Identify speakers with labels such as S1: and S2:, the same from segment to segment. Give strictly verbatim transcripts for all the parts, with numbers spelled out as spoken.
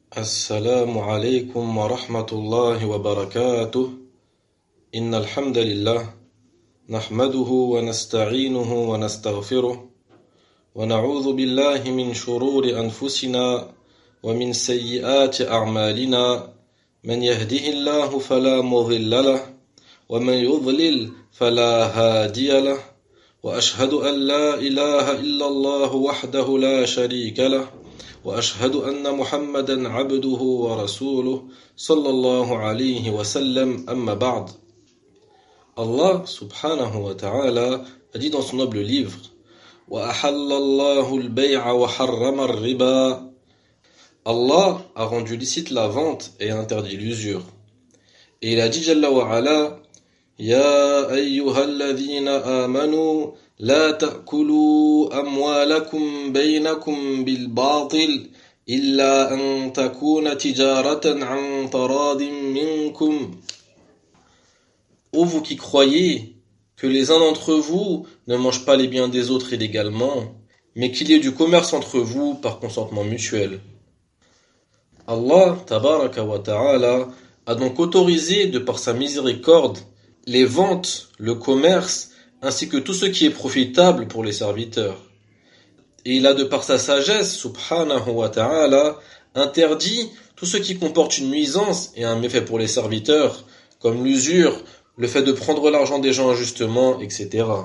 S1: السلام عليكم ورحمة الله وبركاته. إن الحمد لله نحمده ونستعينه ونستغفره ونعوذ بالله من شرور أنفسنا ومن سيئات أعمالنا. من يهده الله فلا مضل له ومن يضلل فلا هادي له وأشهد أن لا إله إلا الله وحده لا شريك له وأشهد أن محمدا عبده ورسوله صلى الله عليه وسلم. أما بعد. Allah subhanahu wa ta'ala a dit dans son noble livre: وَأَحَلَّ اللَّهُ الْبَيْعَ وَحَرَّمَ الرِّبَا. Allah a rendu licite la vente et interdit l'usure. Et il a dit Jalla wa ala: يَا أَيُّهَا الَّذِينَ آمَنُوا لا تأكلوا أموالكم بينكم بالباطل إلا أن تكون تجارة عن تراض منكم. Ô vous qui croyez, que les uns d'entre vous ne mangent pas les biens des autres illégalement, mais qu'il y ait du commerce entre vous par consentement mutuel. Allah tabaraka wa ta'ala a donc autorisé, de par sa miséricorde, les ventes, le commerce, ainsi que tout ce qui est profitable pour les serviteurs. Et il a, de par sa sagesse, subhanahu wa ta'ala, interdit tout ce qui comporte une nuisance et un méfait pour les serviteurs, comme l'usure, le fait de prendre l'argent des gens injustement, et cetera.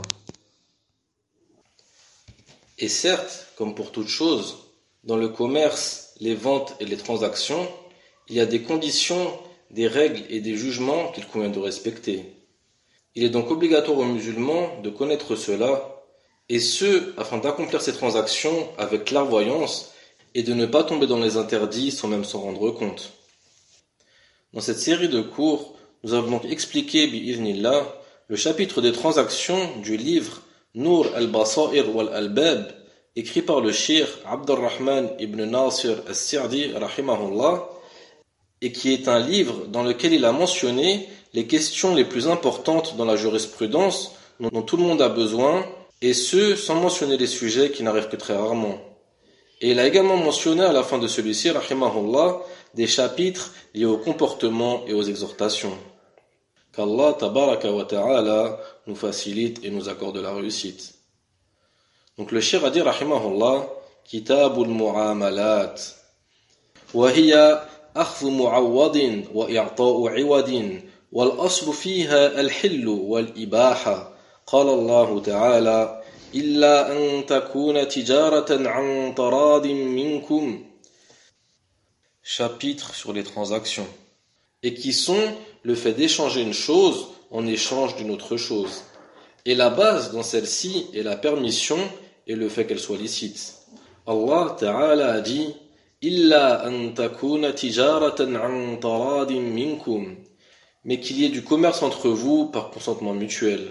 S1: Et certes, comme pour toute chose, dans le commerce, les ventes et les transactions, il y a des conditions, des règles et des jugements qu'il convient de respecter. Il est donc obligatoire aux musulmans de connaître cela, et ce, afin d'accomplir ces transactions avec clairvoyance et de ne pas tomber dans les interdits sans même s'en rendre compte. Dans cette série de cours, nous avons donc expliqué, bi'idhnillah, le chapitre des transactions du livre Nour al-Basair wal-Albab, écrit par le cheikh Abdurrahman ibn Nasir al-Sa'di, rahimahullah, et qui est un livre dans lequel il a mentionné les questions les plus importantes dans la jurisprudence dont tout le monde a besoin, et ce, sans mentionner les sujets qui n'arrivent que très rarement. Et il a également mentionné à la fin de celui-ci, rahimahullah, des chapitres liés au comportement et aux exhortations. Qu'Allah tabaraka wa ta'ala nous facilite et nous accorde la réussite. Donc le cheikh a dit, rahimahullah, Kitabul Mu'amalat, wa hiya أخذ معوض وإعطاء عوض والأصل فيها الحل والإباحة. قال الله تعالى إلا أن تكون تجارة عن تراض منكم. Chapitre sur les transactions, et qui sont le fait d'échanger une chose en échange d'une autre chose. Et la base dans celle-ci est la permission et le fait qu'elle soit licite. Allah Ta'ala a dit إِلَّا أَن تَكُونَ تِجَارَةً عَن تَرَاضٍ مِنْكُمْ, mais qu'il y ait du commerce entre vous par consentement mutuel.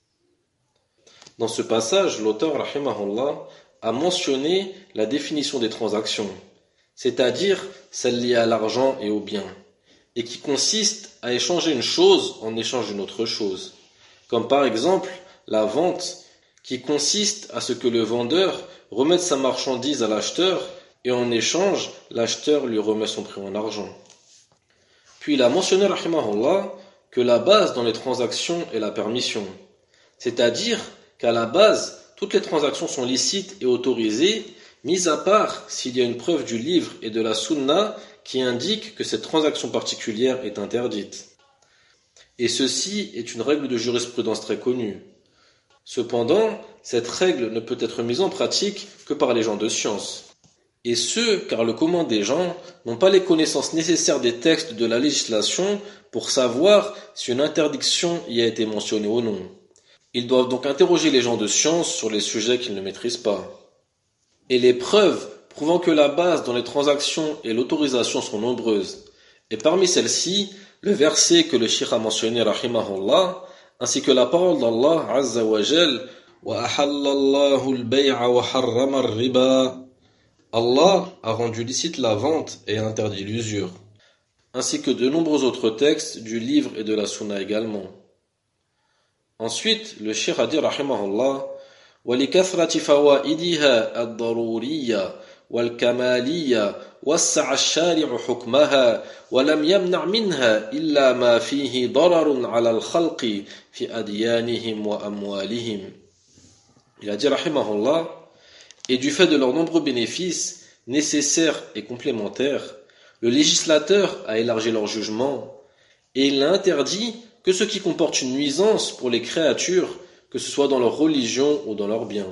S1: Dans ce passage, l'auteur, rahimahullah, a mentionné la définition des transactions, c'est-à-dire celle liée à l'argent et aux biens, et qui consiste à échanger une chose en échange d'une autre chose, comme par exemple la vente, qui consiste à ce que le vendeur remette sa marchandise à l'acheteur, et en échange, l'acheteur lui remet son prix en argent. Puis il a mentionné, rahimahullah, que la base dans les transactions est la permission. C'est-à-dire qu'à la base, toutes les transactions sont licites et autorisées, mis à part s'il y a une preuve du livre et de la sunna qui indique que cette transaction particulière est interdite. Et ceci est une règle de jurisprudence très connue. Cependant, cette règle ne peut être mise en pratique que par les gens de science. Et ce, car le commun des gens n'ont pas les connaissances nécessaires des textes de la législation pour savoir si une interdiction y a été mentionnée ou non. Ils doivent donc interroger les gens de science sur les sujets qu'ils ne maîtrisent pas. Et les preuves prouvant que la base dans les transactions et l'autorisation sont nombreuses. Et parmi celles-ci, le verset que le cheikh a mentionné, rahimahullah, ainsi que la parole d'Allah, azza wa jal, وَأَحَلَّ اللَّهُ الْبَيْعَ وَحَرَّمَ الرِّبَا. Allah a rendu licite la vente et interdit l'usure, ainsi que de nombreux autres textes du livre et de la sunna également. Ensuite, le cheikh a dit, rahimahullah, وَلِكَثْرَةِ فَوَائِدِهَا الضَّرُورِيَّةِ وَالْكَمَالِيَّةِ وسع الشارع حكمها ولم يمنع منها إلا ما فيه ضرر على الخلق في أديانهم وأموالهم. Il a dit rahimahullah, et du fait de leurs nombreux bénéfices nécessaires et complémentaires, le législateur a élargi leur jugement et il n'a interdit que ce qui comporte une nuisance pour les créatures, que ce soit dans leur religion ou dans leurs biens.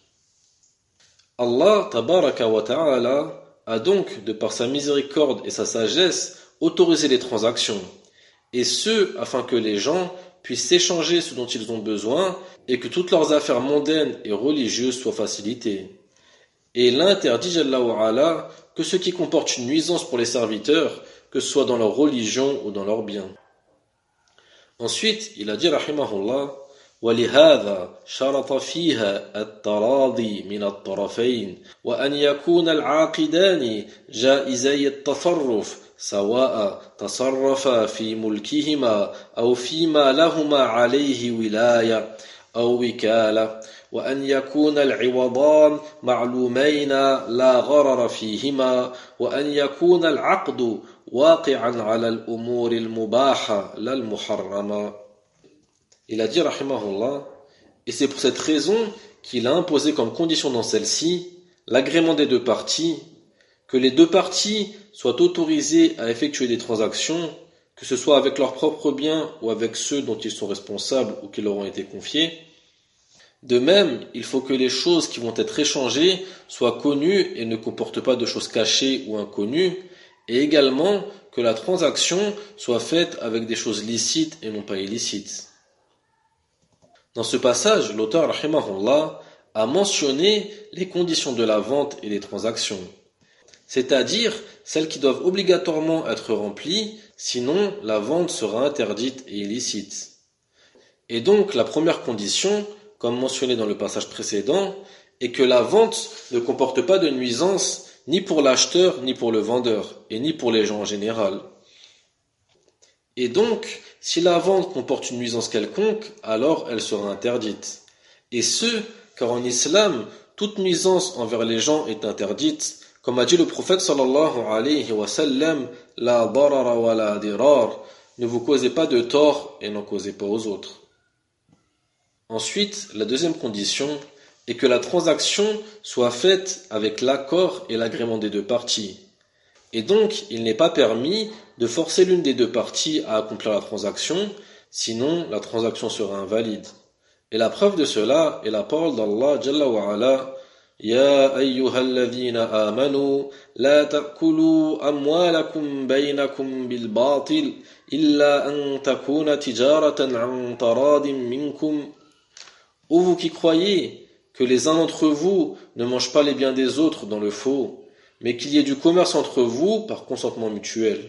S1: Allah tabaraka wa ta'ala a donc, de par sa miséricorde et sa sagesse, autorisé les transactions, et ce, afin que les gens puissent s'échanger ce dont ils ont besoin et que toutes leurs affaires mondaines et religieuses soient facilitées. Et il interdit, Jalla wa ala, que ce qui comporte une nuisance pour les serviteurs, que ce soit dans leur religion ou dans leurs biens. Ensuite, il a dit, rahimahullah, ولهذا شرط فيها التراضي من الطرفين وأن يكون العاقدان جائزي التصرف سواء تصرفا في ملكهما أو فيما لهما عليه ولاية أو وكالة وأن يكون العوضان معلومين لا غرر فيهما وأن يكون العقد واقعا على الأمور المباحة لا المحرمة. Il a dit, rahimahullah, et c'est pour cette raison qu'il a imposé comme condition dans celle-ci l'agrément des deux parties, que les deux parties soient autorisées à effectuer des transactions, que ce soit avec leurs propres biens ou avec ceux dont ils sont responsables ou qui leur ont été confiés. De même, il faut que les choses qui vont être échangées soient connues et ne comportent pas de choses cachées ou inconnues, et également que la transaction soit faite avec des choses licites et non pas illicites. Dans ce passage, l'auteur rahimahullah a mentionné les conditions de la vente et des transactions, c'est-à-dire celles qui doivent obligatoirement être remplies, sinon la vente sera interdite et illicite. Et donc la première condition, comme mentionné dans le passage précédent, est que la vente ne comporte pas de nuisance ni pour l'acheteur ni pour le vendeur, et ni pour les gens en général. Et donc, si la vente comporte une nuisance quelconque, alors elle sera interdite. Et ce, car en islam, toute nuisance envers les gens est interdite, comme a dit le prophète sallallahu alayhi wa sallam, la darara wa la dirar, ne vous causez pas de tort et n'en causez pas aux autres. Ensuite, la deuxième condition est que la transaction soit faite avec l'accord et l'agrément des deux parties. Et donc, il n'est pas permis de forcer l'une des deux parties à accomplir la transaction, sinon la transaction sera invalide. Et la preuve de cela est la parole d'Allah Jalla wa ala, Ya ayyuhalladhina amanu, la ta'kulu amwalakum baynakum bil batil, illa an takuna tijaratan an taradin minkum. Ô vous qui croyez que les uns d'entre vous ne mangent pas les biens des autres dans le faux, mais qu'il y ait du commerce entre vous par consentement mutuel.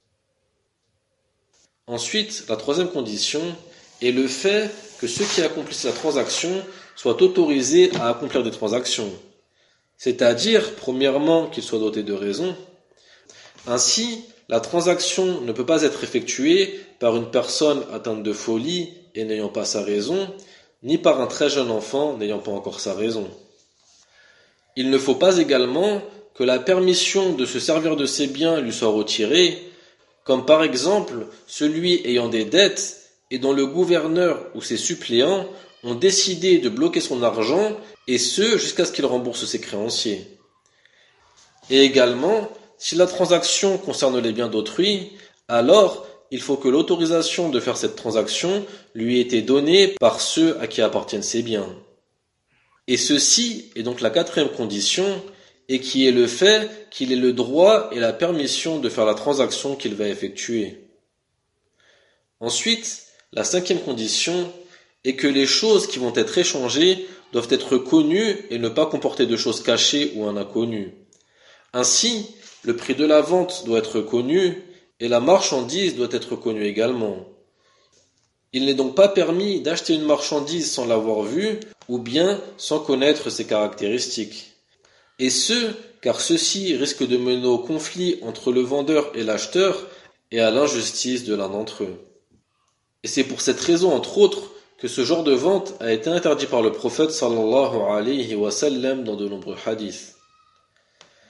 S1: Ensuite, la troisième condition est le fait que ceux qui accomplissent la transaction soient autorisés à accomplir des transactions, c'est-à-dire, premièrement, qu'ils soient dotés de raison. Ainsi, la transaction ne peut pas être effectuée par une personne atteinte de folie et n'ayant pas sa raison, ni par un très jeune enfant n'ayant pas encore sa raison. Il ne faut pas également que la permission de se servir de ses biens lui soit retirée, comme par exemple celui ayant des dettes et dont le gouverneur ou ses suppléants ont décidé de bloquer son argent, et ce jusqu'à ce qu'il rembourse ses créanciers. Et également, si la transaction concerne les biens d'autrui, alors il faut que l'autorisation de faire cette transaction lui ait été donnée par ceux à qui appartiennent ces biens. Et ceci est donc la quatrième condition, et qui est le fait qu'il ait le droit et la permission de faire la transaction qu'il va effectuer. Ensuite, la cinquième condition est que les choses qui vont être échangées doivent être connues et ne pas comporter de choses cachées ou un inconnu. Ainsi, le prix de la vente doit être connu et la marchandise doit être connue également. Il n'est donc pas permis d'acheter une marchandise sans l'avoir vue ou bien sans connaître ses caractéristiques. Et ce, car ceci risque de mener au conflit entre le vendeur et l'acheteur et à l'injustice de l'un d'entre eux. Et c'est pour cette raison, entre autres, que ce genre de vente a été interdit par le prophète sallallahu alayhi wa sallam dans de nombreux hadiths.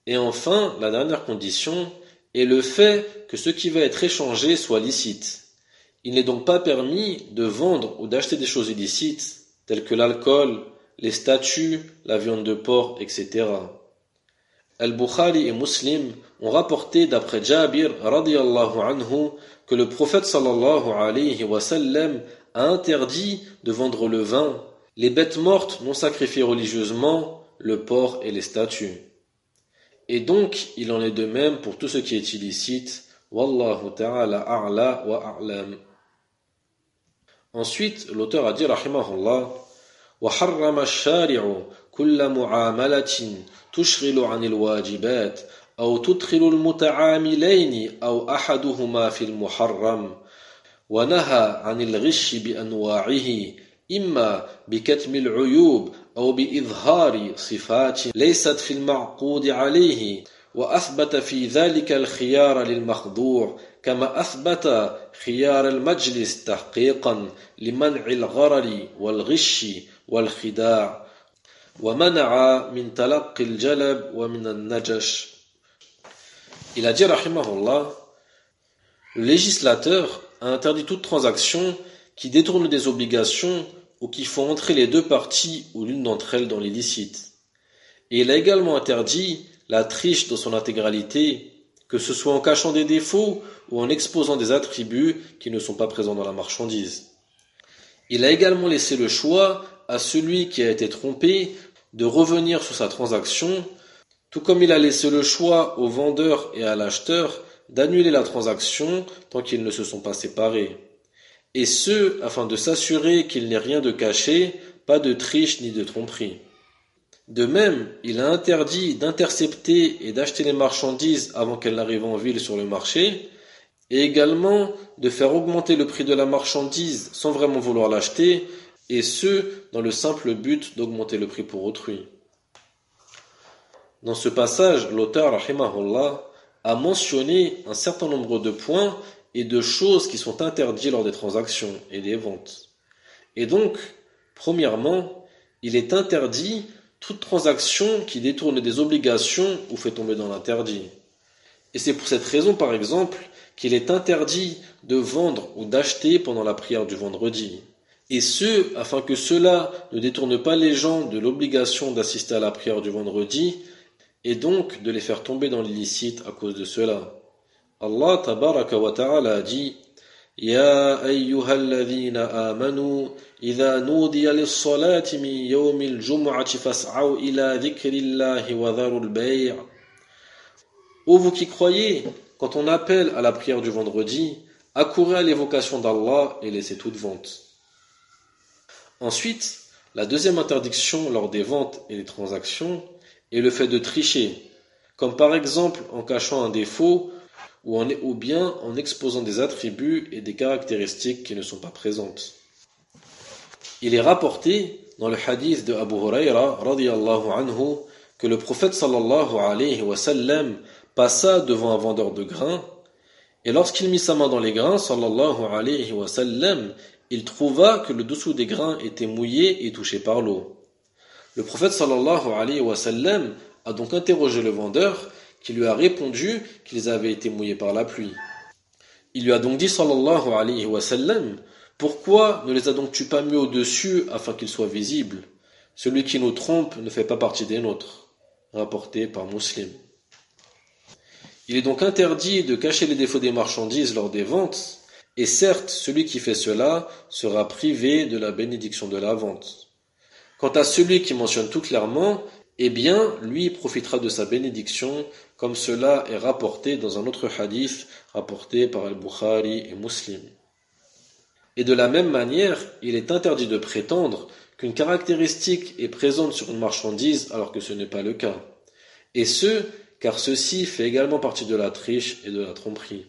S1: Et enfin, la dernière condition est le fait que ce qui va être échangé soit licite. Il n'est donc pas permis de vendre ou d'acheter des choses illicites, telles que l'alcool, les statues, la viande de porc, et cetera. Al-Bukhari et Muslim ont rapporté d'après Jabir radiyallahu anhu que le prophète sallallahu alayhi wa sallam a interdit de vendre le vin, les bêtes mortes non sacrifiées religieusement, le porc et les statues. Et donc, il en est de même pour tout ce qui est illicite. Wallahu ta'ala a'la wa a'lam. Ensuite, l'auteur a dit rahimahullah وحرم الشارع كل معاملة تشغل عن الواجبات أو تدخل المتعاملين أو أحدهما في المحرم ونهى عن الغش بأنواعه إما بكتم العيوب أو بإظهار صفات ليست في المعقود عليه وأثبت في ذلك الخيار للمخضوع كما أثبت خيار المجلس تحقيقا لمنع الغرر والغش والخداع ومنع من تلقي الجلب ومن النجش. Il a dit rahimahullah, le législateur a interdit toute transaction qui détourne des obligations ou qui font entrer les deux parties ou l'une d'entre elles dans l'illicite. Et il a également interdit la triche dans son intégralité, que ce soit en cachant des défauts ou en exposant des attributs qui ne sont pas présents dans la marchandise. Il a également laissé le choix à celui qui a été trompé de revenir sur sa transaction, tout comme il a laissé le choix au vendeur et à l'acheteur d'annuler la transaction tant qu'ils ne se sont pas séparés. Et ce, afin de s'assurer qu'il n'ait rien de caché, pas de triche ni de tromperie. De même, il a interdit d'intercepter et d'acheter les marchandises avant qu'elles n'arrivent en ville sur le marché, et également de faire augmenter le prix de la marchandise sans vraiment vouloir l'acheter, et ce, dans le simple but d'augmenter le prix pour autrui. Dans ce passage, l'auteur, rahimahullah, a mentionné un certain nombre de points et de choses qui sont interdits lors des transactions et des ventes. Et donc, premièrement, il est interdit toute transaction qui détourne des obligations ou fait tomber dans l'interdit. Et c'est pour cette raison, par exemple, qu'il est interdit de vendre ou d'acheter pendant la prière du vendredi. Et ce, afin que cela ne détourne pas les gens de l'obligation d'assister à la prière du vendredi, et donc de les faire tomber dans l'illicite à cause de cela. Allah tabaraka wa ta'ala a dit Ya ayyuhalladhina amanu idha nudiya lis-salati min yawmil jum'ati fas'aw ila dhikrillahi wa dharul bay'. Ô vous qui croyez, quand on appelle à la prière du vendredi, accourez à l'évocation d'Allah et laissez toute vente. Ensuite, la deuxième interdiction lors des ventes et des transactions est le fait de tricher, comme par exemple en cachant un défaut ou, en, ou bien en exposant des attributs et des caractéristiques qui ne sont pas présentes. Il est rapporté dans le hadith de Abu Huraira radiyallahu anhu que le prophète sallallahu alayhi wa sallam passa devant un vendeur de grains et lorsqu'il mit sa main dans les grains sallallahu alayhi wa sallam, il trouva que le dessous des grains était mouillé et touché par l'eau. Le prophète sallallahu alayhi wa sallam a donc interrogé le vendeur qui lui a répondu qu'ils avaient été mouillés par la pluie. Il lui a donc dit sallallahu alayhi wa sallam, pourquoi ne les as donc tu pas mis au-dessus afin qu'ils soient visibles? Celui qui nous trompe ne fait pas partie des nôtres. Rapporté par Muslim. Il est donc interdit de cacher les défauts des marchandises lors des ventes, et certes, celui qui fait cela sera privé de la bénédiction de la vente. Quant à celui qui mentionne tout clairement, eh bien, lui profitera de sa bénédiction, comme cela est rapporté dans un autre hadith rapporté par Al-Bukhari et Muslim. Et de la même manière, il est interdit de prétendre qu'une caractéristique est présente sur une marchandise alors que ce n'est pas le cas. Et ce, car ceci fait également partie de la triche et de la tromperie.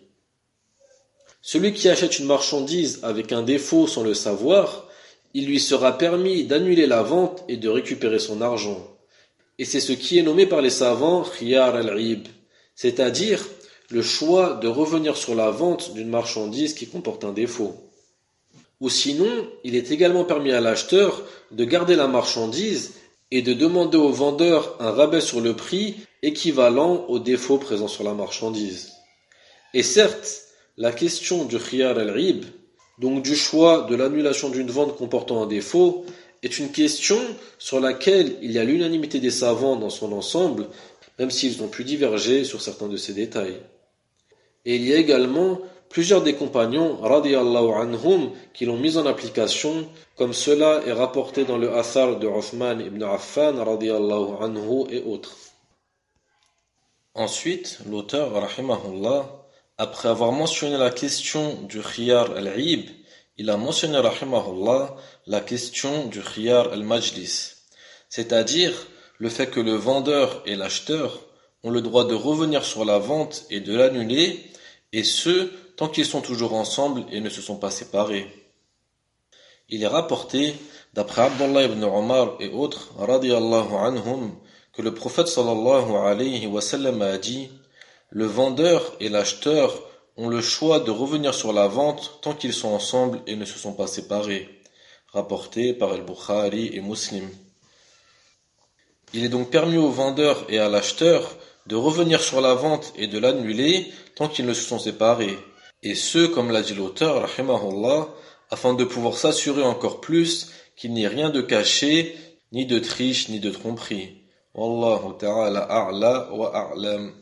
S1: Celui qui achète une marchandise avec un défaut sans le savoir, il lui sera permis d'annuler la vente et de récupérer son argent. Et c'est ce qui est nommé par les savants khiyar al-ib, c'est-à-dire le choix de revenir sur la vente d'une marchandise qui comporte un défaut. Ou sinon, il est également permis à l'acheteur de garder la marchandise et de demander au vendeur un rabais sur le prix équivalent aux défauts présents sur la marchandise. Et certes, la question du khiyar al-rib, donc du choix de l'annulation d'une vente comportant un défaut, est une question sur laquelle il y a l'unanimité des savants dans son ensemble, même s'ils ont pu diverger sur certains de ces détails. Et il y a également plusieurs des compagnons, radiyallahu anhum, qui l'ont mise en application, comme cela est rapporté dans le athar de Uthman ibn Affan, radiyallahu anhu, et autres. Ensuite, l'auteur, rahimahullah, après avoir mentionné la question du khiyar al-ib, il a mentionné, rahimahullah, la question du khiyar al-majlis, c'est-à-dire le fait que le vendeur et l'acheteur ont le droit de revenir sur la vente et de l'annuler, et ce, tant qu'ils sont toujours ensemble et ne se sont pas séparés. Il est rapporté, d'après Abdullah ibn Omar et autres, radiyallahu anhum, que le prophète sallallahu alayhi wa sallam a dit, le vendeur et l'acheteur ont le choix de revenir sur la vente tant qu'ils sont ensemble et ne se sont pas séparés. Rapporté par Al-Bukhari et Muslim. Il est donc permis au vendeur et à l'acheteur de revenir sur la vente et de l'annuler tant qu'ils ne se sont séparés. Et ce, comme l'a dit l'auteur, rahimahullah, afin de pouvoir s'assurer encore plus qu'il n'y ait rien de caché, ni de triche, ni de tromperie. Wallahu ta'ala a'la wa a'lam.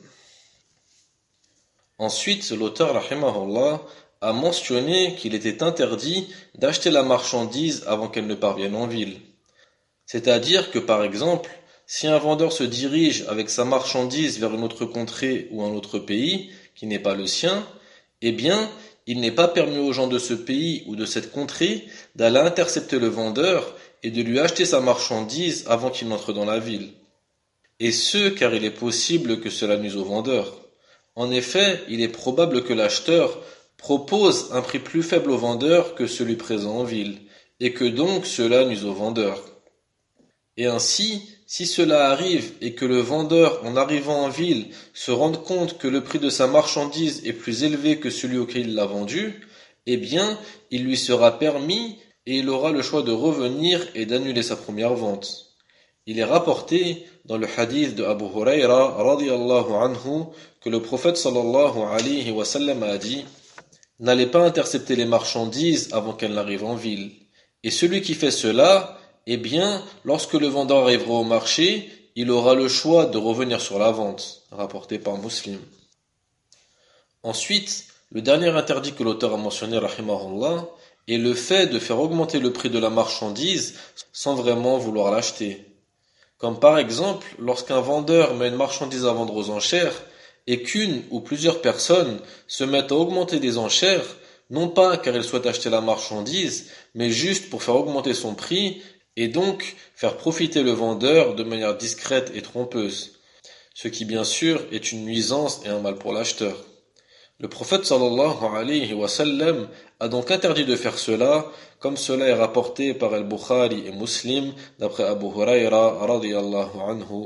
S1: Ensuite, l'auteur, rahimahullah, a mentionné qu'il était interdit d'acheter la marchandise avant qu'elle ne parvienne en ville. C'est-à-dire que, par exemple, si un vendeur se dirige avec sa marchandise vers une autre contrée ou un autre pays, qui n'est pas le sien, eh bien, il n'est pas permis aux gens de ce pays ou de cette contrée d'aller intercepter le vendeur et de lui acheter sa marchandise avant qu'il n'entre dans la ville. Et ce, car il est possible que cela nuise au vendeur. En effet, il est probable que l'acheteur propose un prix plus faible au vendeur que celui présent en ville, et que donc cela nuise au vendeur. Et ainsi, si cela arrive et que le vendeur, en arrivant en ville, se rende compte que le prix de sa marchandise est plus élevé que celui auquel il l'a vendu, eh bien, il lui sera permis et il aura le choix de revenir et d'annuler sa première vente. Il est rapporté dans le hadith de Abu Huraira radiyallahu anhu que le prophète sallallahu alayhi wa sallam a dit « N'allez pas intercepter les marchandises avant qu'elles n'arrivent en ville. Et celui qui fait cela, eh bien, lorsque le vendeur arrivera au marché, il aura le choix de revenir sur la vente. » Rapporté par Muslim. Ensuite, le dernier interdit que l'auteur a mentionné, rahimahullah, est le fait de faire augmenter le prix de la marchandise sans vraiment vouloir l'acheter. Comme par exemple, lorsqu'un vendeur met une marchandise à vendre aux enchères et qu'une ou plusieurs personnes se mettent à augmenter des enchères, non pas car elles souhaitent acheter la marchandise, mais juste pour faire augmenter son prix et donc faire profiter le vendeur de manière discrète et trompeuse, ce qui bien sûr est une nuisance et un mal pour l'acheteur. Le prophète sallallahu alayhi wa sallam a donc interdit de faire cela, comme cela est rapporté par Al-Bukhari et Muslim, d'après Abu Huraira radiyallahu anhu.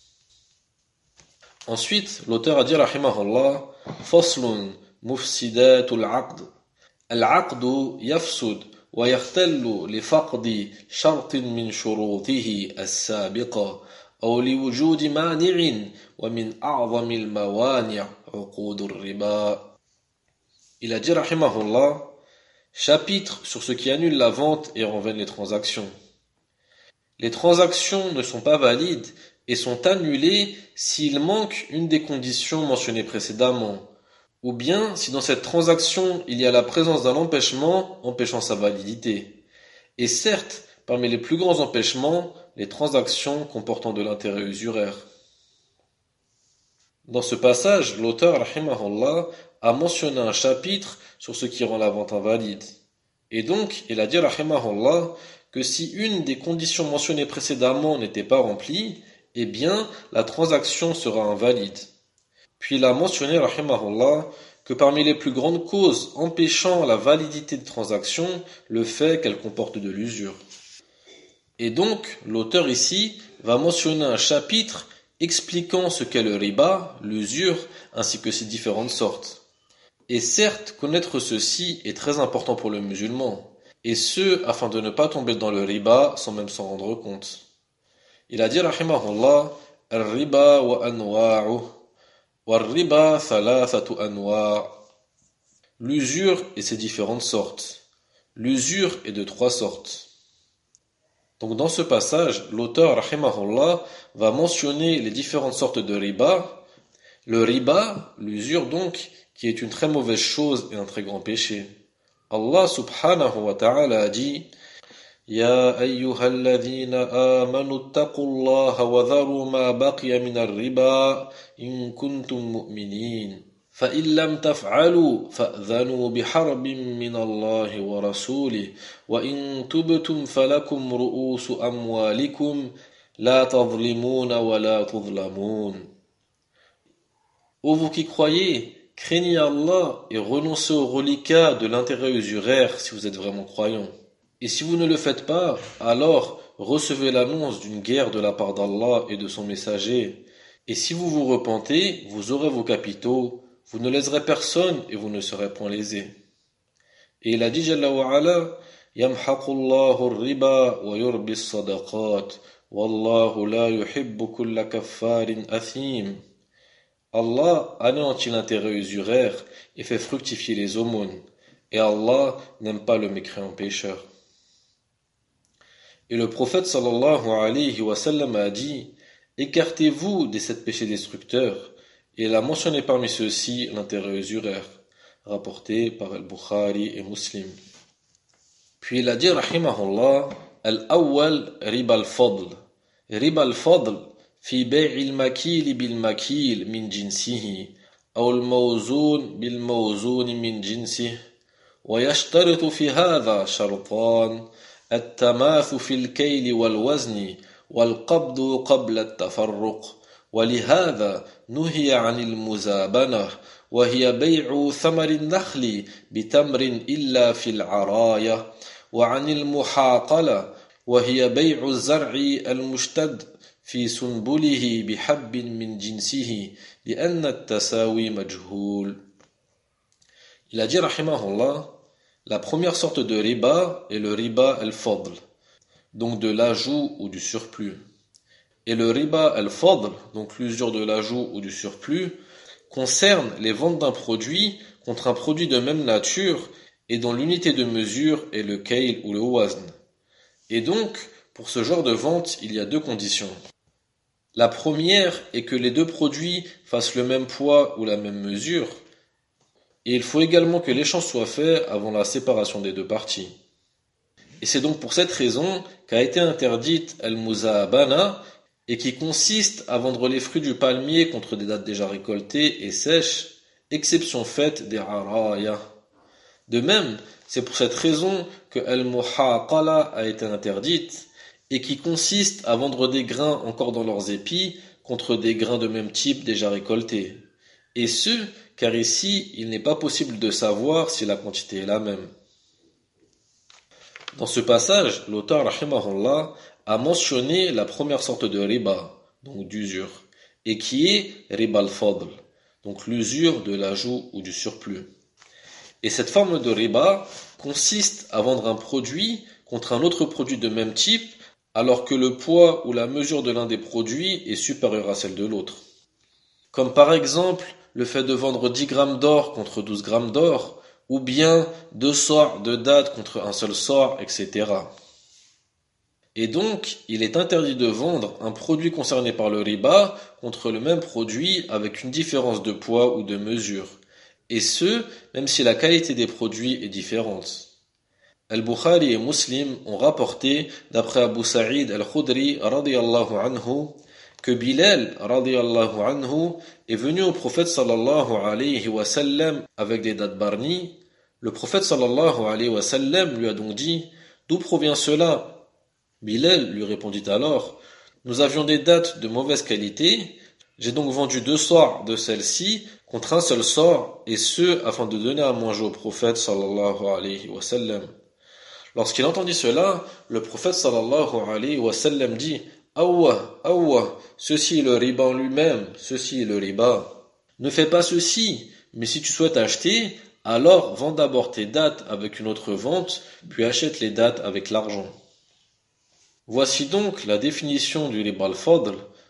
S1: Ensuite, l'auteur a dit rahimahullah, Faslun mufsidatul aqd. Al-aqdu yafsud wa yakhtallu li faqdi shartin min shurutihi as-sabiqa aw li wujudi mani'in wa min a'zami al-mawani' uqud ar-riba. Il a dit rahimahullah, chapitre sur ce qui annule la vente et rend vaines les transactions. Les transactions ne sont pas valides et sont annulées s'il manque une des conditions mentionnées précédemment, ou bien si dans cette transaction il y a la présence d'un empêchement empêchant sa validité. Et certes, parmi les plus grands empêchements, les transactions comportant de l'intérêt usuraire. Dans ce passage, l'auteur, rahimahullah, a mentionné un chapitre sur ce qui rend la vente invalide. Et donc, il a dit, rahimahullah, que si une des conditions mentionnées précédemment n'était pas remplie, eh bien, la transaction sera invalide. Puis il a mentionné, rahimahullah, que parmi les plus grandes causes empêchant la validité de transaction, le fait qu'elle comporte de l'usure. Et donc, l'auteur ici va mentionner un chapitre expliquant ce qu'est le riba, l'usure, ainsi que ses différentes sortes. Et certes, connaître ceci est très important pour le musulman, et ce, afin de ne pas tomber dans le riba sans même s'en rendre compte. Il a dit, rahimahullah, الربا وأنواعه والربا ثلاثة أنواع. L'usure et ses différentes sortes. L'usure est de trois sortes. Donc dans ce passage, l'auteur rahimahullah va mentionner les différentes sortes de riba. Le riba, l'usure donc, qui est une très mauvaise chose et un très grand péché. Allah subhanahu wa ta'ala a dit: يا أيها الذين آمنوا اتقوا الله وذروا ما بقي من الربا إن كنتم مؤمنين فإن لم تفعلوا فأذنوا بحرب من الله ورسوله وإن تبتم فلكم رؤوس أموالكم لا تظلمون ولا تظلمون. Ô vous qui croyez, craignez Allah et renoncez aux reliquats de l'intérêt usuraire si vous êtes vraiment croyants. Et si vous ne le faites pas, alors recevez l'annonce d'une guerre de la part d'Allah et de son messager. Et si vous vous repentez, vous aurez vos capitaux, vous ne léserez personne et vous ne serez point lésés. Et il a dit Jalla wa ala: يَمْحَقُ اللَّهُ الرِّبَا وَيُرْبِي الصَّدَقَاتِ وَاللَّهُ لَا يُحِبُّ كُلَّ كَفَّارٍ أَثِيمٍ. Allah anéantit l'intérêt usuraire et fait fructifier les aumônes. Et Allah n'aime pas le mécréant pécheur. Et le prophète sallallahu alayhi wa sallam a dit: écartez-vous des sept péchés destructeurs. Et il a mentionné parmi ceux-ci l'intérêt usuraire, rapporté par Al-Bukhari et Muslim. Puis il a dit rahimahullah: Al-awwal riba al-fadl. Riba al-fadl fi bay'i al-makil bil-makil min jinsihi أو الموزون بالموزون من جنسه ويشترط في هذا شرطان: التماث في الكيل والوزن والقبض قبل التفرق. ولهذا نهي عن المزابنة وهي بيع ثمر النخل بتمر إلا في العراية، وعن المحاقلة وهي بيع الزرع المشتد في سنبله بحب من جنسه لأن التساوي مجهول. Il a dit rahimahullah: la première sorte de riba est le riba al-fadl, donc de l'ajout ou du surplus. Et le riba al-fadl, donc l'usure de l'ajout ou du surplus, concerne les ventes d'un produit contre un produit de même nature et dont l'unité de mesure est le kayl ou le wazn. Et donc, pour ce genre de vente, il y a deux conditions. La première est que les deux produits fassent le même poids ou la même mesure. Et il faut également que l'échange soit fait avant la séparation des deux parties. Et c'est donc pour cette raison qu'a été interdite al-muzaabana, et qui consiste à vendre les fruits du palmier contre des dattes déjà récoltées et sèches, exception faite des araya. De même, c'est pour cette raison que al-muhaqala a été interdite, et qui consiste à vendre des grains encore dans leurs épis contre des grains de même type déjà récoltés. Et ce, car ici, il n'est pas possible de savoir si la quantité est la même. Dans ce passage, l'auteur rahimahullah a mentionné la première sorte de riba, donc d'usure, et qui est riba al-fadl, donc l'usure de l'ajout ou du surplus. Et cette forme de riba consiste à vendre un produit contre un autre produit de même type, alors que le poids ou la mesure de l'un des produits est supérieur à celle de l'autre. Comme par exemple le fait de vendre dix grammes d'or contre douze grammes d'or, ou bien deux sorts de dattes contre un seul sort, et cetera. Et donc, il est interdit de vendre un produit concerné par le riba contre le même produit avec une différence de poids ou de mesure, et ce, même si la qualité des produits est différente. Al-Bukhari et Muslim ont rapporté, d'après Abu Sa'id al-Khudri radiyallahu anhu, que Bilal radiyallahu anhu est venu au prophète sallallahu alayhi wa sallam avec des dattes barnies. Le prophète sallallahu alayhi wa sallam lui a donc dit: d'où provient cela? Bilal lui répondit alors: nous avions des dattes de mauvaise qualité, j'ai donc vendu deux sorts de celles-ci contre un seul sort, et ce afin de donner à manger au prophète sallallahu alayhi wa sallam. Lorsqu'il entendit cela, le prophète sallallahu alayhi wa sallam dit: Awwa, awwa, ceci est le riba en lui-même, ceci est le riba. Ne fais pas ceci, mais si tu souhaites acheter, alors vends d'abord tes dattes avec une autre vente, puis achète les dattes avec l'argent. Voici donc la définition du riba al-fadl,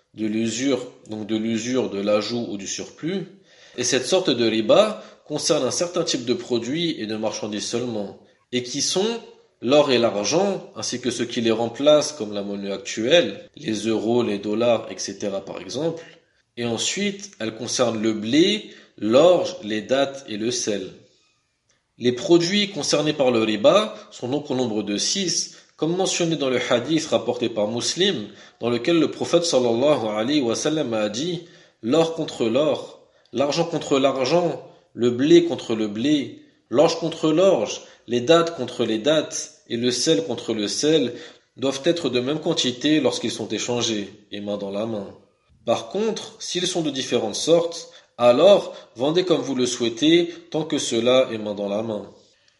S1: de l'usure, donc de l'usure, de l'ajout ou du surplus. Et cette sorte de riba concerne un certain type de produits et de marchandises seulement, et qui sont l'or et l'argent, ainsi que ce qui les remplace comme la monnaie actuelle, les euros, les dollars, et cetera par exemple. Et ensuite, elle concerne le blé, l'orge, les dattes et le sel. Les produits concernés par le riba sont donc au nombre de six, comme mentionné dans le hadith rapporté par Muslim, dans lequel le prophète sallallahu alayhi wa sallam a dit « L'or contre l'or, l'argent contre l'argent, le blé contre le blé, l'orge contre l'orge, les dattes contre les dattes et le sel contre le sel doivent être de même quantité lorsqu'ils sont échangés, et main dans la main. Par contre, s'ils sont de différentes sortes, alors vendez comme vous le souhaitez tant que cela est main dans la main. »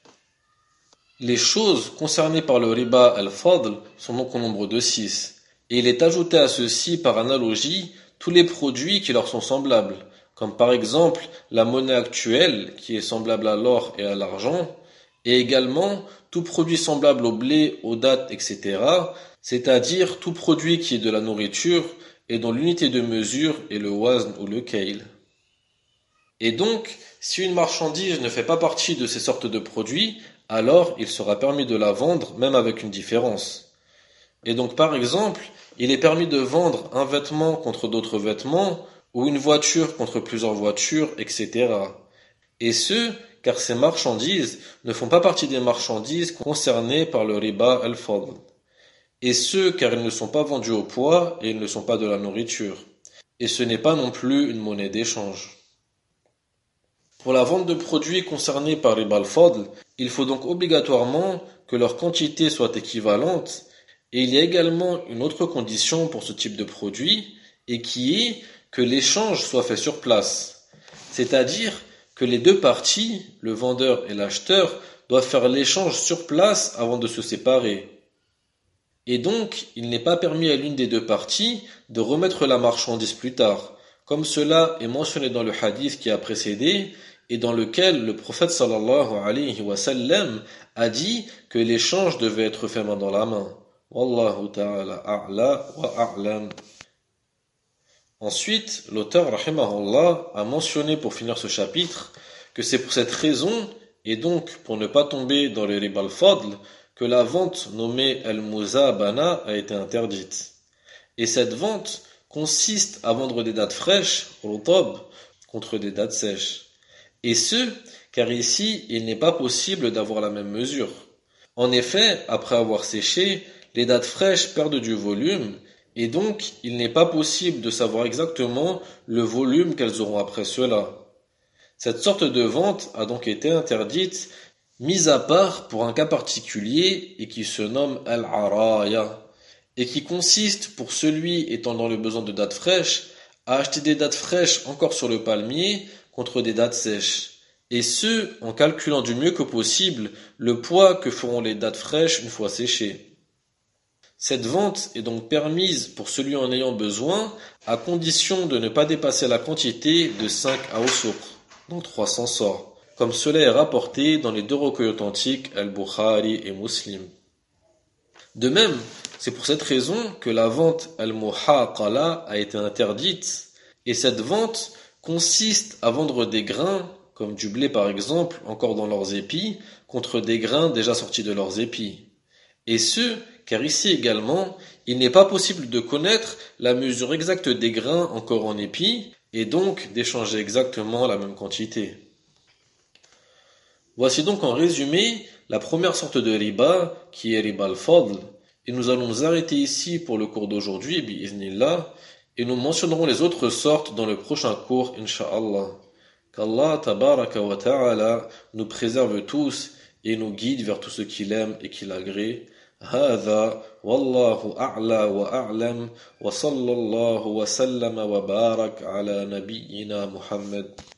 S1: Les choses concernées par le riba al-fadl sont donc au nombre de six, et il est ajouté à ceci par analogie tous les produits qui leur sont semblables, comme par exemple la monnaie actuelle qui est semblable à l'or et à l'argent, et également tout produit semblable au blé, aux dattes, et cetera, c'est-à-dire tout produit qui est de la nourriture et dont l'unité de mesure est le wazn ou le kayl. Et donc, si une marchandise ne fait pas partie de ces sortes de produits, alors il sera permis de la vendre même avec une différence. Et donc par exemple, il est permis de vendre un vêtement contre d'autres vêtements, ou une voiture contre plusieurs voitures, et cetera. Et ce, car ces marchandises ne font pas partie des marchandises concernées par le riba al-fadl. Et ce, car elles ne sont pas vendues au poids et elles ne sont pas de la nourriture. Et ce n'est pas non plus une monnaie d'échange. Pour la vente de produits concernés par riba al-fadl, il faut donc obligatoirement que leur quantité soit équivalente, et il y a également une autre condition pour ce type de produit, et qui est que l'échange soit fait sur place. C'est-à-dire que les deux parties, le vendeur et l'acheteur, doivent faire l'échange sur place avant de se séparer. Et donc, il n'est pas permis à l'une des deux parties de remettre la marchandise plus tard, comme cela est mentionné dans le hadith qui a précédé, et dans lequel le prophète sallallahu alayhi wa sallam a dit que l'échange devait être fait main dans la main. Wallahu ta'ala a'la wa a'lam. Ensuite, l'auteur rahimahullah a mentionné pour finir ce chapitre que c'est pour cette raison, et donc pour ne pas tomber dans le riba al-fadl, que la vente nommée al-muzabana a été interdite. Et cette vente consiste à vendre des dattes fraîches, rutab, contre des dattes sèches. Et ce, car ici, il n'est pas possible d'avoir la même mesure. En effet, après avoir séché, les dattes fraîches perdent du volume, et donc il n'est pas possible de savoir exactement le volume qu'elles auront après cela. Cette sorte de vente a donc été interdite, mise à part pour un cas particulier et qui se nomme al-araya, et qui consiste, pour celui étant dans le besoin de dattes fraîches, à acheter des dattes fraîches encore sur le palmier contre des dattes sèches, et ce, en calculant du mieux que possible le poids que feront les dattes fraîches une fois séchées. Cette vente est donc permise pour celui en ayant besoin, à condition de ne pas dépasser la quantité de cinq awsuq, donc trois cents sorts, comme cela est rapporté dans les deux recueils authentiques Al-Bukhari et Muslim. De même, c'est pour cette raison que la vente al-muhaqala a été interdite, et cette vente consiste à vendre des grains, comme du blé par exemple, encore dans leurs épis, contre des grains déjà sortis de leurs épis. Et ce, car ici également, il n'est pas possible de connaître la mesure exacte des grains encore en épis, et donc d'échanger exactement la même quantité. Voici donc en résumé la première sorte de riba, qui est riba al-fadl, et nous allons nous arrêter ici pour le cours d'aujourd'hui, bi-iznillah, et nous mentionnerons les autres sortes dans le prochain cours, incha'Allah. Qu'Allah tabaraka wa ta'ala nous préserve tous et nous guide vers tout ce qu'il aime et qu'il agrée. هذا والله أعلى وأعلم وصلى الله وسلم وبارك على نبينا محمد